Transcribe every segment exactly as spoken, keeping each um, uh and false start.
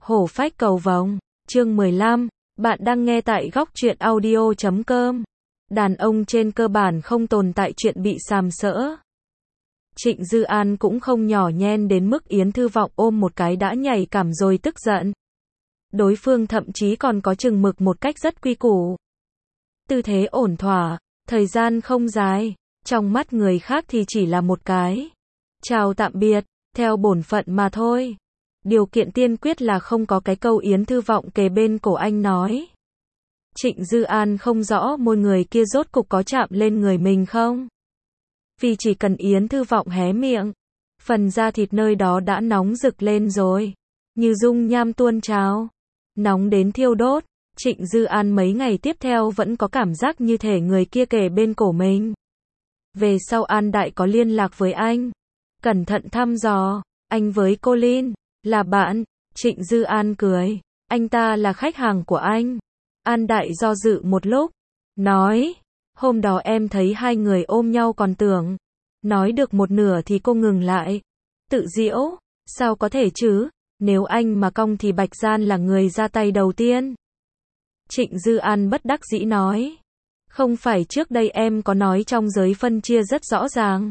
Hổ phách cầu vồng, chương mười lăm, bạn đang nghe tại góc truyện audio chấm com. Đàn ông trên cơ bản không tồn tại chuyện bị sàm sỡ. Trịnh Dư An cũng không nhỏ nhen đến mức Yến Thư Vọng ôm một cái đã nhảy cảm rồi tức giận. Đối phương thậm chí còn có chừng mực một cách rất quy củ. Tư thế ổn thỏa, thời gian không dài, trong mắt người khác thì chỉ là một cái chào tạm biệt, theo bổn phận mà thôi. Điều kiện tiên quyết là không có cái câu Yến Thư Vọng kề bên cổ anh nói. Trịnh Dư An không rõ môi người kia rốt cục có chạm lên người mình không. Vì chỉ cần Yến Thư Vọng hé miệng, phần da thịt nơi đó đã nóng rực lên rồi, như dung nham tuôn trào, nóng đến thiêu đốt. Trịnh Dư An mấy ngày tiếp theo vẫn có cảm giác như thể người kia kề bên cổ mình. Về sau An Đại có liên lạc với anh, cẩn thận thăm dò, anh với cô Lin là bạn. Trịnh Dư An cười, anh ta là khách hàng của anh. An Đại do dự một lúc, nói, hôm đó em thấy hai người ôm nhau còn tưởng. Nói được một nửa thì cô ngừng lại. Tự giễu, sao có thể chứ, nếu anh mà cong thì Bạch Gian là người ra tay đầu tiên. Trịnh Dư An bất đắc dĩ nói, không phải trước đây em có nói trong giới phân chia rất rõ ràng.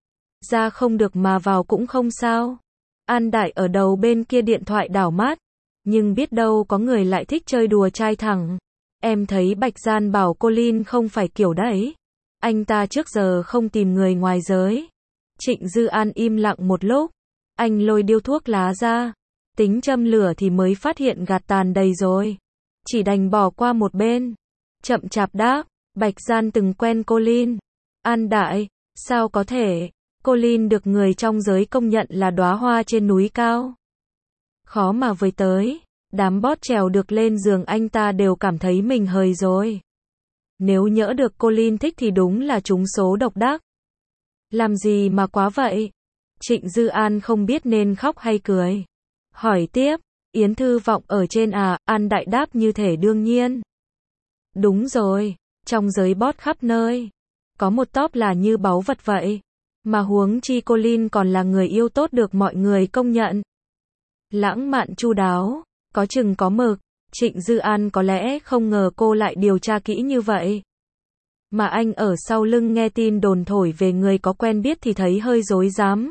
Ra không được mà vào cũng không sao. An Đại ở đầu bên kia điện thoại đảo mắt, nhưng biết đâu có người lại thích chơi đùa trai thẳng. Em thấy Bạch Gian bảo cô Lin không phải kiểu đấy. Anh ta trước giờ không tìm người ngoài giới. Trịnh Dư An im lặng một lúc, anh lôi điếu thuốc lá ra, tính châm lửa thì mới phát hiện gạt tàn đầy rồi. Chỉ đành bỏ qua một bên, chậm chạp đáp, Bạch Gian từng quen cô Lin. An Đại, sao có thể, cô Lin được người trong giới công nhận là đóa hoa trên núi cao. Khó mà với tới, đám bót trèo được lên giường anh ta đều cảm thấy mình hời rồi. Nếu nhỡ được cô Lin thích thì đúng là trúng số độc đắc. Làm gì mà quá vậy? Trịnh Dư An không biết nên khóc hay cười. Hỏi tiếp, Yến Thư Vọng ở trên à? An Đại đáp như thể đương nhiên. Đúng rồi, trong giới bót khắp nơi, có một top là như báu vật vậy. Mà huống chi cô Lin còn là người yêu tốt được mọi người công nhận. Lãng mạn chu đáo, có chừng có mực. Trịnh Dư An có lẽ không ngờ cô lại điều tra kỹ như vậy. Mà anh ở sau lưng nghe tin đồn thổi về người có quen biết thì thấy hơi rối rắm.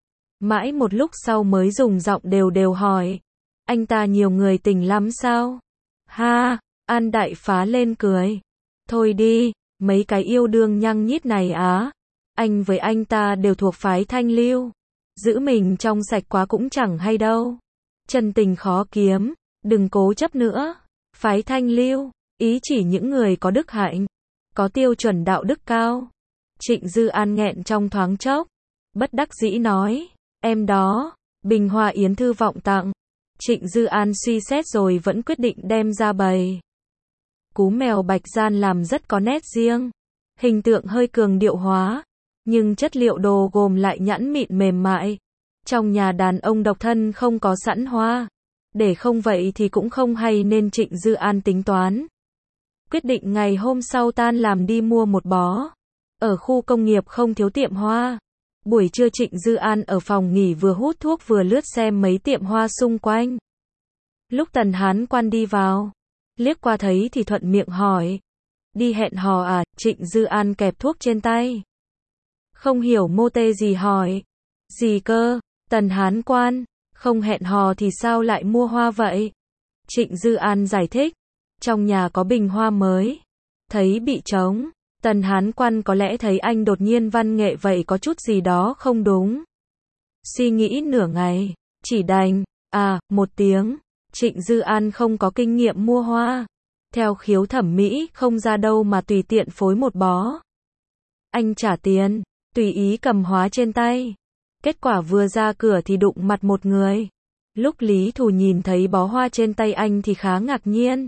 Mãi một lúc sau mới dùng giọng đều đều hỏi, anh ta nhiều người tình lắm sao? Ha, An Đại phá lên cười. Thôi đi, mấy cái yêu đương nhăng nhít này á. Anh với anh ta đều thuộc phái thanh lưu. Giữ mình trong sạch quá cũng chẳng hay đâu. Chân tình khó kiếm, đừng cố chấp nữa. Phái thanh lưu, ý chỉ những người có đức hạnh, có tiêu chuẩn đạo đức cao. Trịnh Dư An nghẹn trong thoáng chốc, bất đắc dĩ nói, em đó, bình hoa Yến Thư Vọng tặng. Trịnh Dư An suy xét rồi vẫn quyết định đem ra bày. Cú mèo Bạch Gian làm rất có nét riêng, hình tượng hơi cường điệu hóa, nhưng chất liệu đồ gồm lại nhẵn mịn mềm mại. Trong nhà đàn ông độc thân không có sẵn hoa, để không vậy thì cũng không hay nên Trịnh Dư An tính toán. Quyết định ngày hôm sau tan làm đi mua một bó. Ở khu công nghiệp không thiếu tiệm hoa. Buổi trưa Trịnh Dư An ở phòng nghỉ vừa hút thuốc vừa lướt xem mấy tiệm hoa xung quanh. Lúc Tần Hán Quan đi vào, liếc qua thấy thì thuận miệng hỏi, đi hẹn hò à? Trịnh Dư An kẹp thuốc trên tay, không hiểu mô tê gì hỏi, gì cơ? Tần Hán Quan, không hẹn hò thì sao lại mua hoa vậy? Trịnh Dư An giải thích, trong nhà có bình hoa mới, thấy bị trống. Tần Hán Quan có lẽ thấy anh đột nhiên văn nghệ vậy có chút gì đó không đúng. Suy nghĩ nửa ngày, chỉ đành, à, một tiếng. Trịnh Dư An không có kinh nghiệm mua hoa, theo khiếu thẩm mỹ không ra đâu mà tùy tiện phối một bó. Anh trả tiền, tùy ý cầm hóa trên tay. Kết quả vừa ra cửa thì đụng mặt một người. Lúc Lý Thù nhìn thấy bó hoa trên tay anh thì khá ngạc nhiên.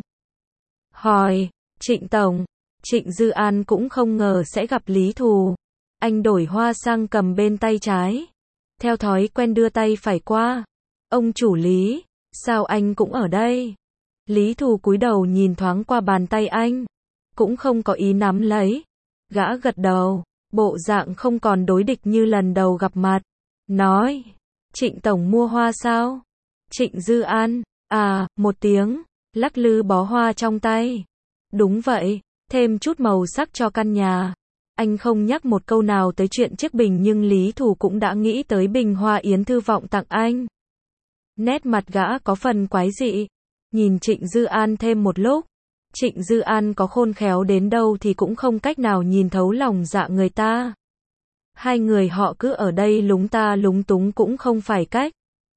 Hỏi, Trịnh Tổng. Trịnh Dư An cũng không ngờ sẽ gặp Lý Thù. Anh đổi hoa sang cầm bên tay trái. Theo thói quen đưa tay phải qua. Ông chủ Lý, sao anh cũng ở đây? Lý Thù cúi đầu nhìn thoáng qua bàn tay anh, cũng không có ý nắm lấy. Gã gật đầu, bộ dạng không còn đối địch như lần đầu gặp mặt. Nói, Trịnh Tổng mua hoa sao? Trịnh Dư An, À, một tiếng, lắc lư bó hoa trong tay. Đúng vậy, thêm chút màu sắc cho căn nhà. Anh không nhắc một câu nào tới chuyện chiếc bình nhưng Lý Thù cũng đã nghĩ tới bình hoa Yến Thư Vọng tặng anh. Nét mặt gã có phần quái dị. Nhìn Trịnh Dư An thêm một lúc. Trịnh Dư An có khôn khéo đến đâu thì cũng không cách nào nhìn thấu lòng dạ người ta. Hai người họ cứ ở đây lúng ta lúng túng cũng không phải cách.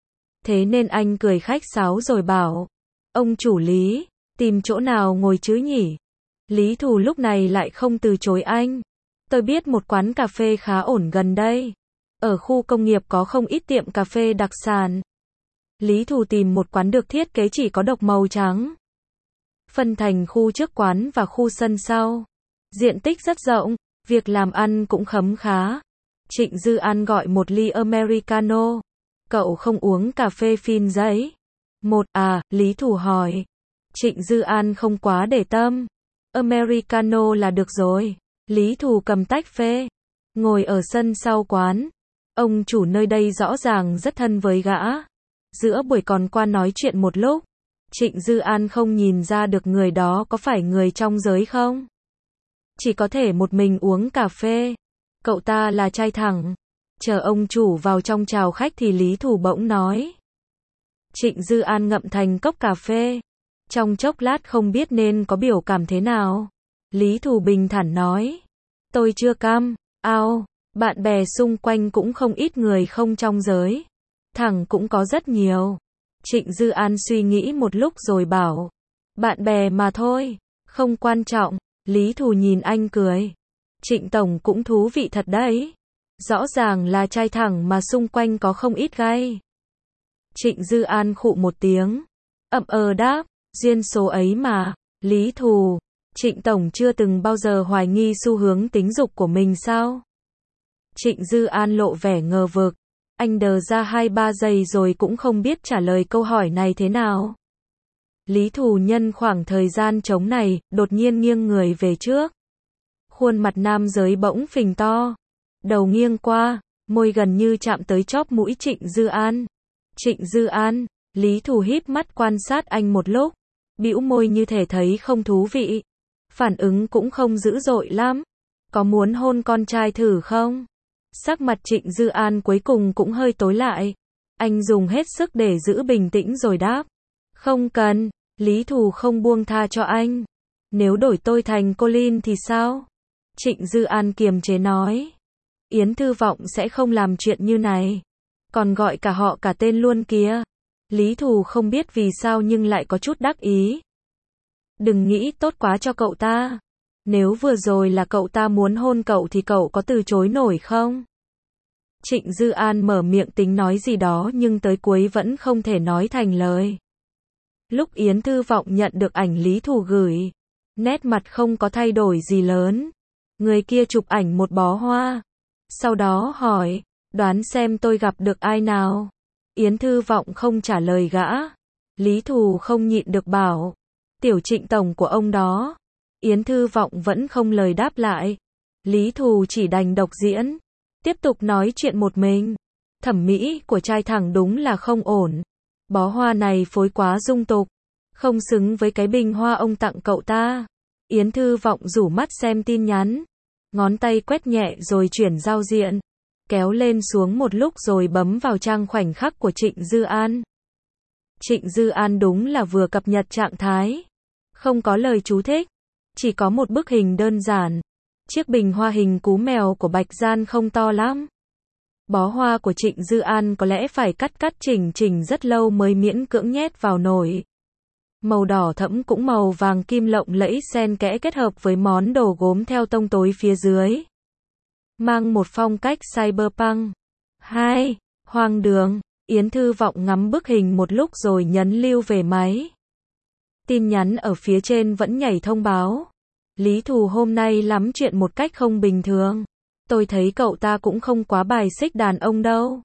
Thế nên anh cười khách sáo rồi bảo. Ông chủ Lý, tìm chỗ nào ngồi chứ nhỉ? Lý Thù lúc này lại không từ chối anh. Tôi biết một quán cà phê khá ổn gần đây. Ở khu công nghiệp có không ít tiệm cà phê đặc sản. Lý Thù tìm một quán được thiết kế chỉ có độc màu trắng. Phân thành khu trước quán và khu sân sau. Diện tích rất rộng, việc làm ăn cũng khấm khá. Trịnh Dư An gọi một ly Americano. Cậu không uống cà phê phin giấy. Một à, Lý Thù hỏi. Trịnh Dư An không quá để tâm. Americano là được rồi. Lý Thù cầm tách phê. Ngồi ở sân sau quán. Ông chủ nơi đây rõ ràng rất thân với gã. Giữa buổi còn qua nói chuyện một lúc. Trịnh Dư An không nhìn ra được người đó có phải người trong giới không. Chỉ có thể một mình uống cà phê. Cậu ta là trai thẳng. Chờ ông chủ vào trong chào khách thì Lý Thù bỗng nói. Trịnh Dư An ngậm thành cốc cà phê. Trong chốc lát không biết nên có biểu cảm thế nào. Lý Thù bình thản nói. Tôi chưa cam, ao, bạn bè xung quanh cũng không ít người không trong giới. Thẳng cũng có rất nhiều. Trịnh Dư An suy nghĩ một lúc rồi bảo. Bạn bè mà thôi, không quan trọng. Lý Thù nhìn anh cười. Trịnh Tổng cũng thú vị thật đấy. Rõ ràng là trai thẳng mà xung quanh có không ít gay. Trịnh Dư An khụ một tiếng. Ậm ờ đáp, duyên số ấy mà. Lý Thù, Trịnh Tổng chưa từng bao giờ hoài nghi xu hướng tính dục của mình sao? Trịnh Dư An lộ vẻ ngờ vực. Anh đờ ra hai ba giây rồi cũng không biết trả lời câu hỏi này thế nào. Lý Thù nhân khoảng thời gian trống này, đột nhiên nghiêng người về trước. Khuôn mặt nam giới bỗng phình to. Đầu nghiêng qua, môi gần như chạm tới chóp mũi Trịnh Dư An. Trịnh Dư An, Lý Thù híp mắt quan sát anh một lúc. Bĩu môi như thể thấy không thú vị. Phản ứng cũng không dữ dội lắm. Có muốn hôn con trai thử không? Sắc mặt Trịnh Dư An cuối cùng cũng hơi tối lại. Anh dùng hết sức để giữ bình tĩnh rồi đáp. Không cần, Lý Thù không buông tha cho anh. Nếu đổi tôi thành Colin thì sao? Trịnh Dư An kiềm chế nói. Yến Thư Vọng sẽ không làm chuyện như này. Còn gọi cả họ cả tên luôn kìa. Lý Thù không biết vì sao nhưng lại có chút đắc ý. Đừng nghĩ tốt quá cho cậu ta. Nếu vừa rồi là cậu ta muốn hôn cậu thì cậu có từ chối nổi không? Trịnh Dư An mở miệng tính nói gì đó nhưng tới cuối vẫn không thể nói thành lời. Lúc Yến Thư Vọng nhận được ảnh Lý Thù gửi, nét mặt không có thay đổi gì lớn. Người kia chụp ảnh một bó hoa. Sau đó hỏi, đoán xem tôi gặp được ai nào? Yến Thư Vọng không trả lời gã. Lý Thù không nhịn được bảo, tiểu Trịnh Tổng của ông đó. Yến Thư Vọng vẫn không lời đáp lại. Lý Thù chỉ đành độc diễn. Tiếp tục nói chuyện một mình. Thẩm mỹ của trai thẳng đúng là không ổn. Bó hoa này phối quá dung tục. Không xứng với cái bình hoa ông tặng cậu ta. Yến Thư Vọng rủ mắt xem tin nhắn. Ngón tay quét nhẹ rồi chuyển giao diện. Kéo lên xuống một lúc rồi bấm vào trang khoảnh khắc của Trịnh Dư An. Trịnh Dư An đúng là vừa cập nhật trạng thái. Không có lời chú thích. Chỉ có một bức hình đơn giản. Chiếc bình hoa hình cú mèo của Bạch Gian không to lắm. Bó hoa của Trịnh Dư An có lẽ phải cắt cắt chỉnh chỉnh rất lâu mới miễn cưỡng nhét vào nồi. Màu đỏ thẫm cũng màu vàng kim lộng lẫy xen kẽ kết hợp với món đồ gốm theo tông tối phía dưới. Mang một phong cách cyberpunk. hai. Hoang đường. Yến Thư Vọng ngắm bức hình một lúc rồi nhấn lưu về máy. Tin nhắn ở phía trên vẫn nhảy thông báo. Lý Thù hôm nay lắm chuyện một cách không bình thường. Tôi thấy cậu ta cũng không quá bài xích đàn ông đâu.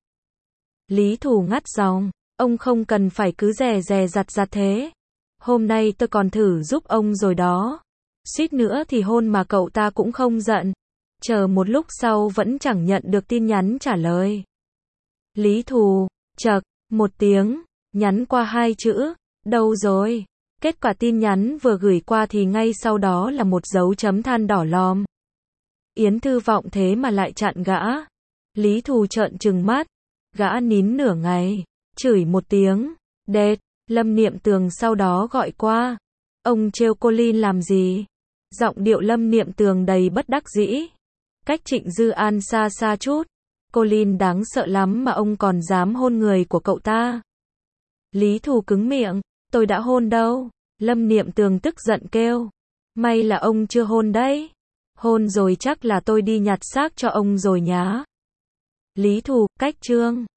Lý Thù ngắt dòng. Ông không cần phải cứ dè dè dặt dặt thế. Hôm nay tôi còn thử giúp ông rồi đó. Suýt nữa thì hôn mà cậu ta cũng không giận. Chờ một lúc sau vẫn chẳng nhận được tin nhắn trả lời. Lý Thù, chậc, một tiếng, nhắn qua hai chữ. Đâu rồi? Kết quả tin nhắn vừa gửi qua thì ngay sau đó là một dấu chấm than đỏ lòm. Yến Thư Vọng thế mà lại chặn gã. Lý Thù trợn trừng mắt. Gã nín nửa ngày. Chửi một tiếng. Đệt. Lâm Niệm Tường sau đó gọi qua. Ông trêu cô Lin làm gì? Giọng điệu Lâm Niệm Tường đầy bất đắc dĩ. Cách Trịnh Dư An xa xa chút. Cô Lin đáng sợ lắm mà ông còn dám hôn người của cậu ta. Lý Thù cứng miệng. Tôi đã hôn đâu. Lâm Niệm Tường tức giận kêu. May là ông chưa hôn đấy. Hôn rồi chắc là tôi đi nhặt xác cho ông rồi nhá. Lý Thù, cách chương.